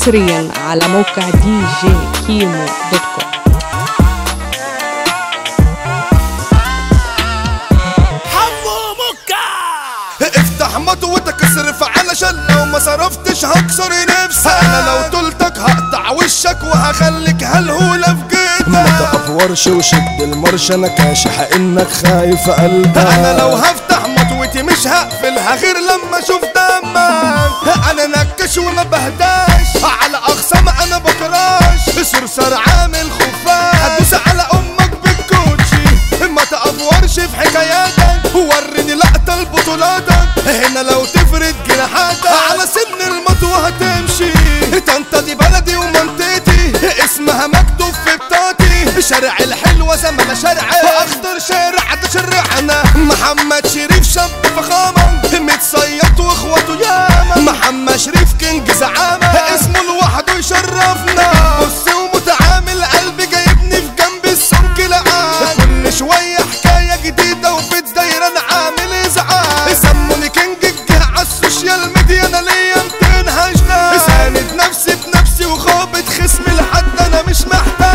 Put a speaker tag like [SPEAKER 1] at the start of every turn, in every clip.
[SPEAKER 1] حصريا على موقع djkimo.com.
[SPEAKER 2] افتح مطوتك اصرف علشان لو ما صرفتش هكسر نفسي. انا لو طولتك هقطع وشك وهخليك هالهولة في جيتك.
[SPEAKER 3] ما تقفورش وشد المرش انا كاشح انك خايف قلبك.
[SPEAKER 2] انا لو هفتح مطوتي مش هقفلها غير لما اشوف دمك. انا نكش وما بهداش على اخصام انا بكراش. صرصار عامل خفاش هدوس على امك بالكوتشي. ما تقفورش في حكاياتك وريني لقطة لبطولاتك. هنا لو تفرد جناحاتك على سن المطوة هتمشي. طنطا دي بلدي ومنطقتي اسمها مكتوب في بطاقتي. شارع الحلوة زمان شارعي اخضر شارع ده شرعنا. محمد شريف شاب فخامة متصيط واخواته ياما. محمد شريف كينج زعامة اسمه لوحده يشرفنا. بص ومتعامل قلبي جايبني في جنب السمك لقاه. كل شوية حكاية جديدة وفي الدايرة انا عامل ازعاج. سموني كينج الجه عالسوشيال ميديا انا ليا 200 هاشتاج. ساند نفسي بنفسي وخابط خصمي لحد انا مش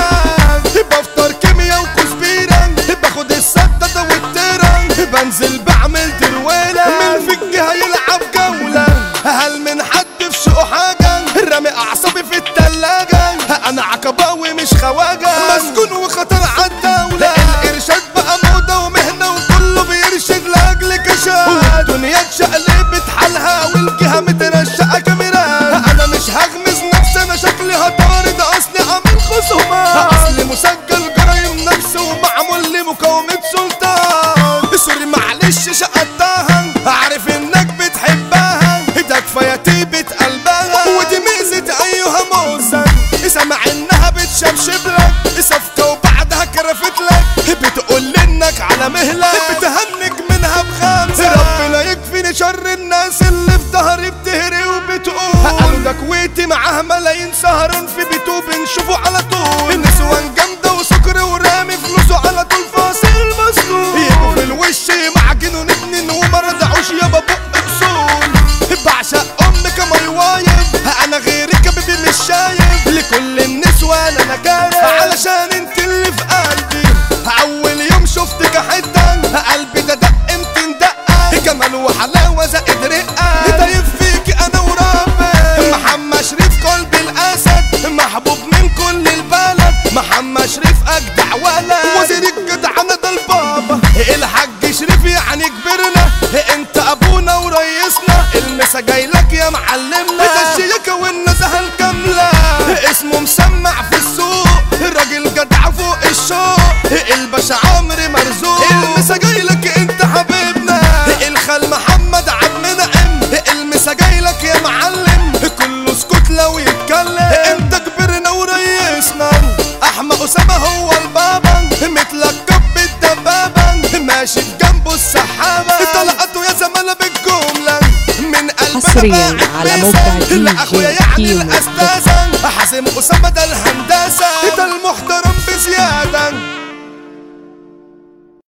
[SPEAKER 2] محتاج. بفطر كيميا وكسبيرة باخد السدادة والتيرة. بنزل بعمل درويلة من في الجهة يلعب جولة. هل من حد في شقه حاجة رامي اعصابي في التلاجة. انا عقباوي مش خواجة مسجون وخطر عالدولة. الارشاد بقى موضة ومهنة وكله بيرشد لاجل كشاف. والدنيا اتشقلبت حالها والجهة مترشقة كاميرا. انا مش هغمز نفسي انا شكلي هطارد اصلي عامل خصومات. اصلي مسجل جرايم نفسي ومعمول لي مقاومة سلطان. سوري معلش شقتها عارف انك بتحبها. ده كفاية طيبة قلبها ودي ميزة ايها موزة. سامع انها بتشبشب لك صفقة وبعدها كرفت لك. بتقول انك على مهلك بتهنك منها بخمسة. ربنا يكفيني شر الناس اللي في ظهري بتهري وبتقول. قالوا ده كويتي معاها ملايين سهران في بيته بنشوفه على طول. نسوان جامدة وسكر ورامي فلوسه على طول فاصل مسلول. يجوا في الوش معجن ونتنين وما رضعوش يابا بق اصول. بعشق امك مايوايب انا غيرك بيبي مش شايف. لكل النسوان انا كارف علشان انت اللي في قلبي. اول يوم شفتك حتة قلبي ده دق 200 دقة. جمال وحلاوة زائد رقة دايب فيكي انا وربي. محمد شريف قلب الاسد محبوب من كل البلد. محمد شريف اجدع ولد وزير الجدعنة ده البابا. الحاج شريف يعني كبرنا انت ابونا وريسنا. المسا جايلك يا معلمنا ده الشياكة والنزهة الكاملة. اسمه مسمع في السوق راجل جدع فوق الشوق. الباشا عمرو مرزوق المسا جايلك انت حبيبنا. الخال محمد عبد المنعم المسا جايلك يا معلم. كله سكوت لو يتكلم انت كبرنا وريسنا. احمد اسامة هو البابا متلقب بالدبابة. ماشي بجنبه السحابة طلقته يا زمالة بالجملة. من قلبنا
[SPEAKER 1] حصريا على موقع
[SPEAKER 2] الاخويا يعني
[SPEAKER 1] djkimo.com.
[SPEAKER 2] الاستاذة حازم اسامة ده الهندسة ده المحترم بزيادة.